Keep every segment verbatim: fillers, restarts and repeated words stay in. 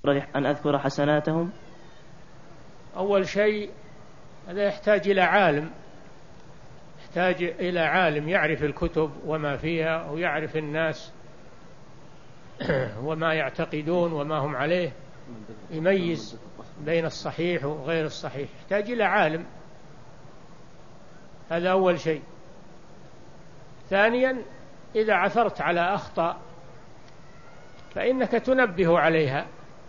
أن أذكر حسناتهم؟ أول شيء هذا يحتاج إلى عالم، يحتاج إلى عالم يعرف الكتب وما فيها ويعرف الناس وما يعتقدون وما هم عليه، يميز بين الصحيح وغير الصحيح، يحتاج إلى عالم. هذا أول شيء. ثانيا إذا عثرت على أخطاء فإنك تنبه عليها،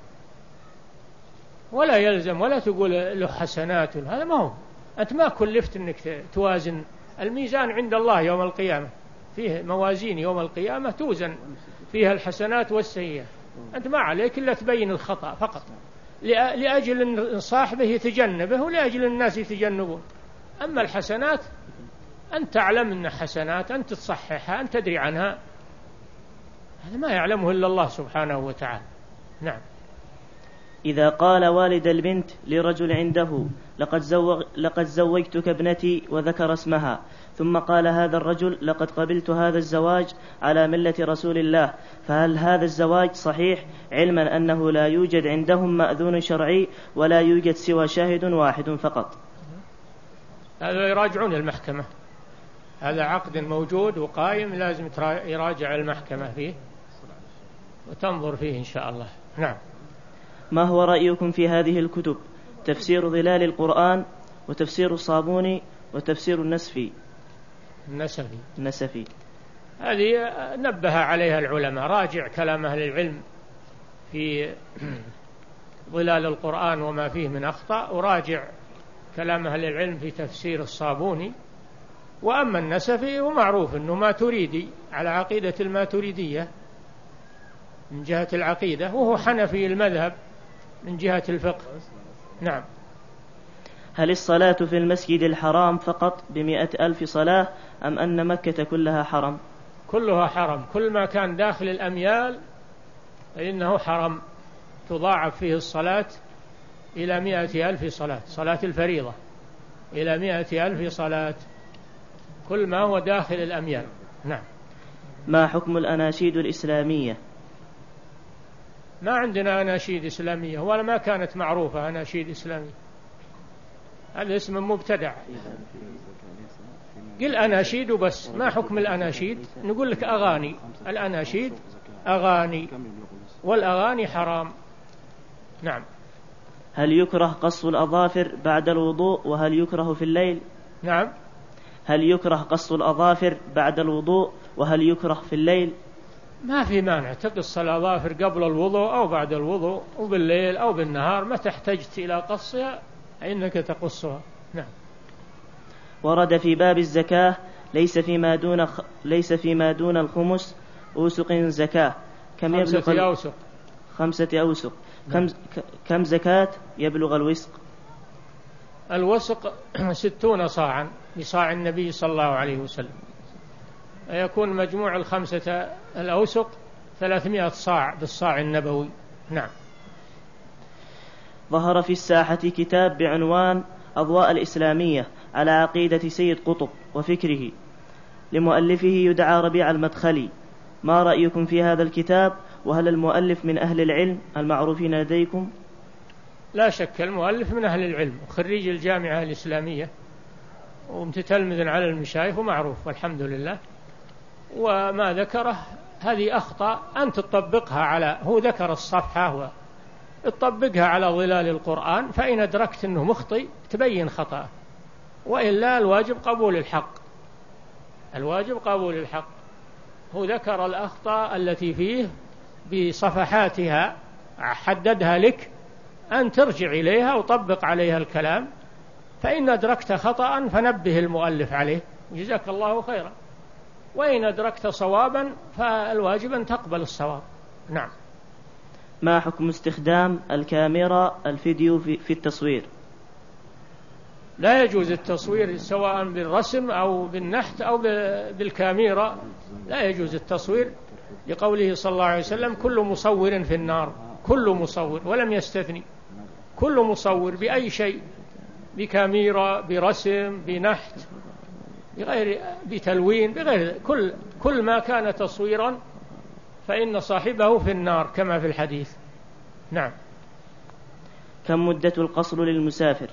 ولا يلزم ولا تقول له حسنات، هذا ما هو، أنت ما كلفت أنك توازن. الميزان عند الله يوم القيامة، فيه موازين يوم القيامة توزن فيها الحسنات والسيئات، أنت ما عليك إلا تبين الخطأ فقط، لأجل أن صاحبه يتجنبه ولأجل الناس يتجنبون. أما الحسنات أنت تعلم أنها حسنات، أنت تصححها، أنت تدري عنها، هذا ما يعلمه إلا الله سبحانه وتعالى. نعم. إذا قال والد البنت لرجل عنده لقد, زوج لقد زوجتك ابنتي وذكر اسمها، ثم قال هذا الرجل لقد قبلت هذا الزواج على ملة رسول الله، فهل هذا الزواج صحيح، علما أنه لا يوجد عندهم مأذون شرعي ولا يوجد سوى شاهد واحد فقط؟ هذا يراجعون المحكمة، هذا عقد موجود وقائم، لازم يراجع المحكمة فيه وتنظر فيه إن شاء الله. نعم. ما هو رأيكم في هذه الكتب؟ تفسير ظلال القرآن، وتفسير الصابوني، وتفسير النسفي النسفي النسفي هذه نبه عليها العلماء، راجع كلام أهل العلم في ظلال القرآن وما فيه من أخطاء، وراجع كلام أهل العلم في تفسير الصابوني. وأما النسفي ومعروف أنه ما تريدي، على عقيدة الماتريدية من جهة العقيدة، وهو حنفي المذهب من جهة الفقه. نعم. هل الصلاة في المسجد الحرام فقط بمئة ألف صلاة، أم أن مكة كلها حرم؟ كلها حرم، كل ما كان داخل الأميال فإنه حرم، تضاعف فيه الصلاة إلى مئة ألف صلاة، صلاة الفريضة إلى مئة ألف صلاة، كل ما هو داخل الأميال. نعم. ما حكم الأناشيد الإسلامية؟ ما عندنا أناشيد إسلامية، ولا ما كانت معروفة أناشيد إسلامية، هذا اسم مبتدع. قل أناشيد وبس، ما حكم الأناشيد؟ نقول لك أغاني، الأناشيد أغاني، والأغاني حرام. نعم. هل يكره قص الأظافر بعد الوضوء، وهل يكره في الليل؟ نعم. هل يكره قص الأظافر بعد الوضوء، وهل يكره في الليل؟ ما في مانع تقص الأظافر قبل الوضوء أو بعد الوضوء، وبالليل أو بالنهار، متى احتجت إلى قصها إنك تقصها. نعم. ورد في باب الزكاة ليس فيما دون خ... ليس فيما دون الخمس أوسق زكاة، كم خمسة يبلغ ال... أوسق خمسة أوسق. نعم. كم كم زكاة يبلغ الوسق؟ الوسق ستون صاعا بصاع النبي صلى الله عليه وسلم، يكون مجموع الخمسة الأوسق ثلاثمائة صاع بالصاع النبوي. نعم. ظهر في الساحة كتاب بعنوان أضواء الإسلامية على عقيدة سيد قطب وفكره، لمؤلفه يدعى ربيع المدخلي، ما رأيكم في هذا الكتاب؟ وهل المؤلف من أهل العلم المعروفين لديكم؟ لا شك المؤلف من أهل العلم، وخريج الجامعة الإسلامية، ومتتلمذ على المشايخ ومعروف والحمد لله. وما ذكره هذه أخطاء أنت تطبقها على، هو ذكر الصفحة وتطبقها على ظلال القرآن، فإن أدركت أنه مخطئ تبين خطأه، وإلا الواجب قبول الحق، الواجب قبول الحق. هو ذكر الأخطاء التي فيه بصفحاتها، حددها لك أن ترجع إليها وطبق عليها الكلام، فإن أدركت خطأ فنبه المؤلف عليه جزاك الله خيرا، وإن أدركت صوابا فالواجب أن تقبل الصواب. نعم. ما حكم استخدام الكاميرا الفيديو في, في التصوير؟ لا يجوز التصوير سواء بالرسم أو بالنحت أو بالكاميرا، لا يجوز التصوير، لقوله صلى الله عليه وسلم كل مصور في النار، كل مصور، ولم يستثني، كل مصور بأي شيء، بكاميرا، برسم، بنحت، بغير، بتلوين، بغير، كل كل ما كان تصويرا فإن صاحبه في النار كما في الحديث. نعم. كم مدة القصر للمسافر؟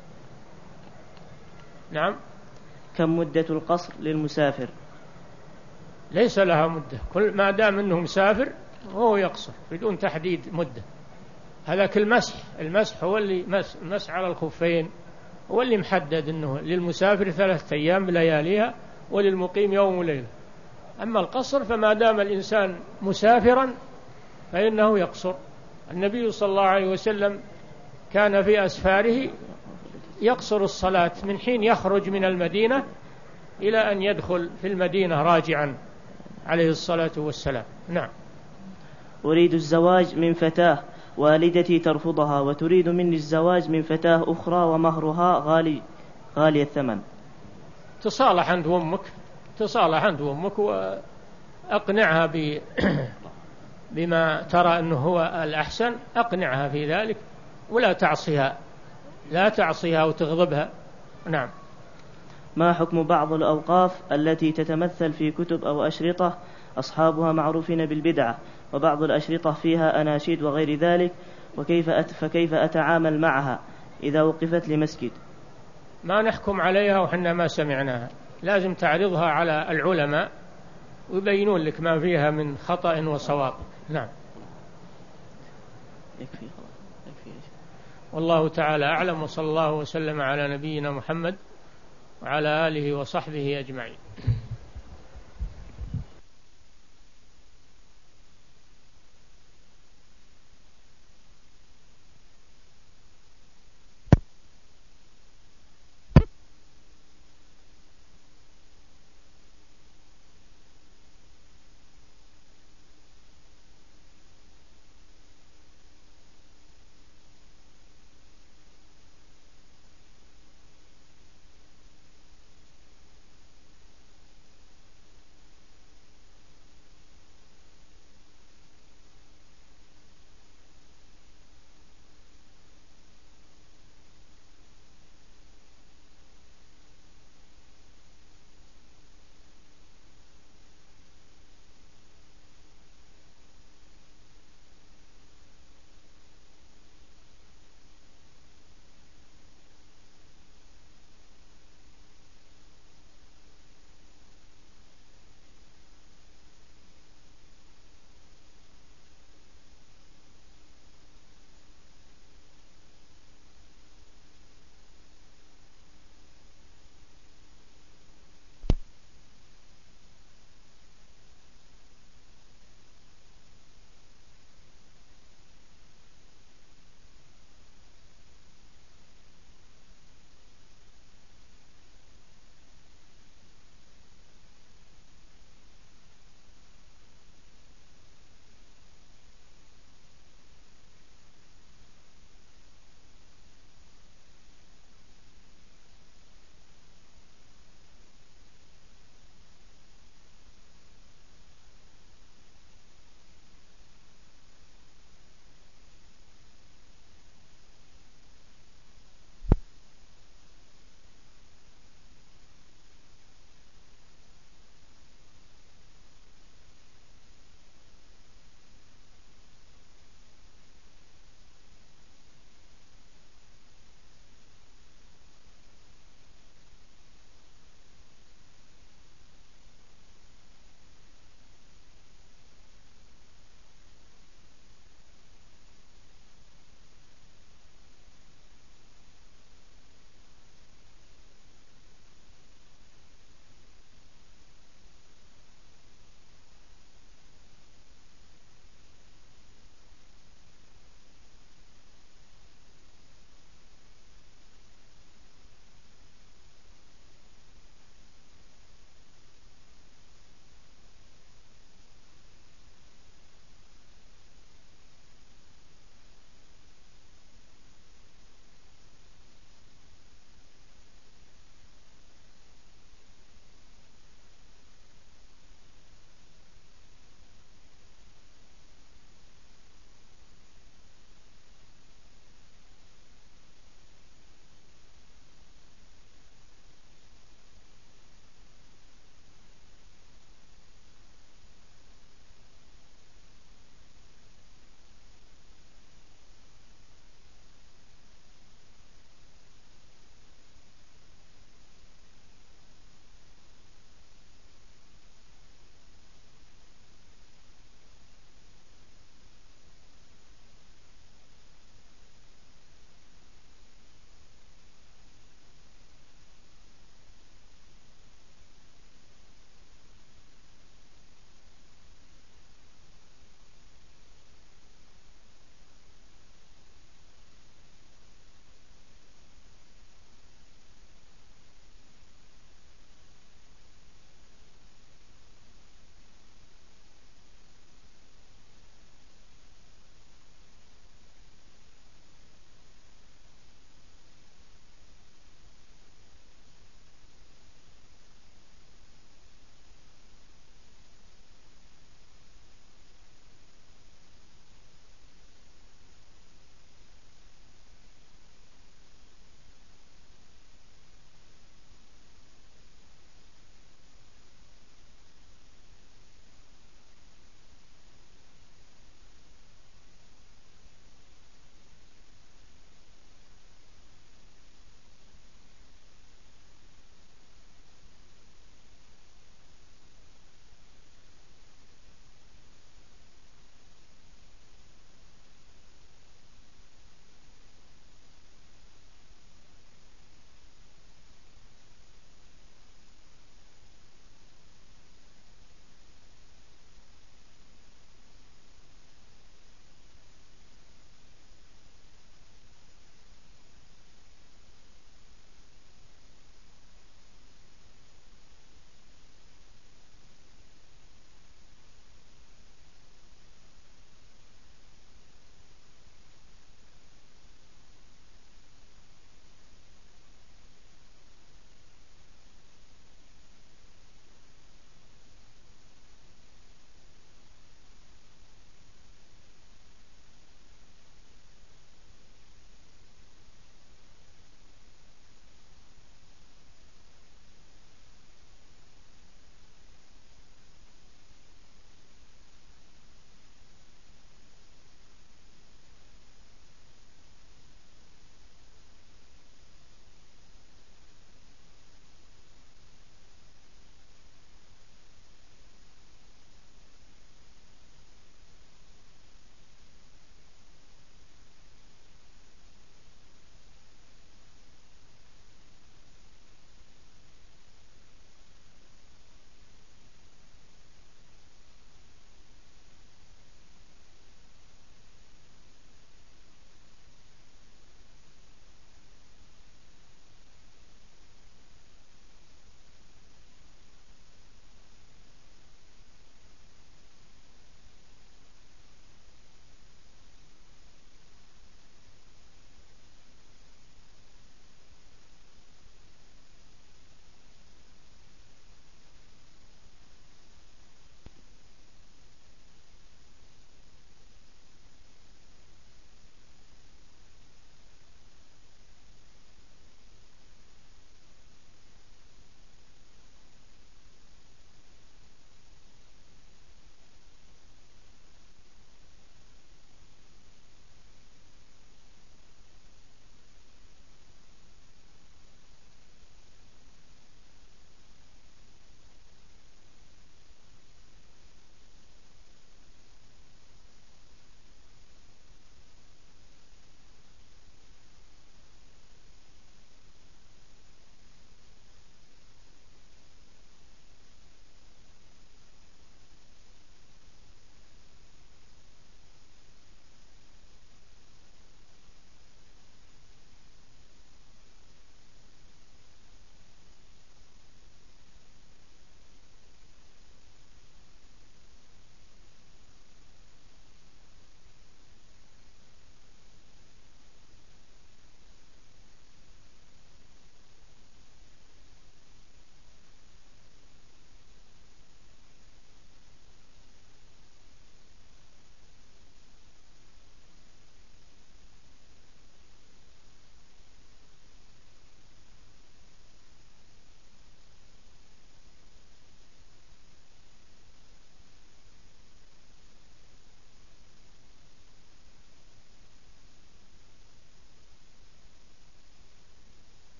نعم. كم مدة القصر للمسافر؟ ليس لها مدة، كل ما دام أنه مسافر هو يقصر بدون تحديد مدة. هذاك المسح المسح هو اللي مس مسح على الخفين هو اللي محدد أنه للمسافر ثلاثة أيام بلياليها وللمقيم يوم وليلة. أما القصر فما دام الإنسان مسافرا فإنه يقصر. النبي صلى الله عليه وسلم كان في أسفاره يقصر الصلاة من حين يخرج من المدينة إلى أن يدخل في المدينة راجعا عليه الصلاة والسلام. نعم. أريد الزواج من فتاة والدتي ترفضها، وتريد مني الزواج من فتاة أخرى ومهرها غالي غالي الثمن. تصالح عند أمك تصالح عند أمك وأقنعها ب بما ترى أنه هو الأحسن، أقنعها في ذلك ولا تعصيها لا تعصيها وتغضبها. نعم. ما حكم بعض الأوقاف التي تتمثل في كتب أو أشرطة أصحابها معروفين بالبدعة، وبعض الأشرطة فيها أناشيد وغير ذلك، وكيف أت فكيف أتعامل معها إذا وقفت لمسجد؟ ما نحكم عليها وحنا ما سمعناها، لازم تعرضها على العلماء ويبينون لك ما فيها من خطأ وصواب. نعم. يكفي يكفي. والله تعالى أعلم، وصلى الله وسلم على نبينا محمد وعلى آله وصحبه أجمعين.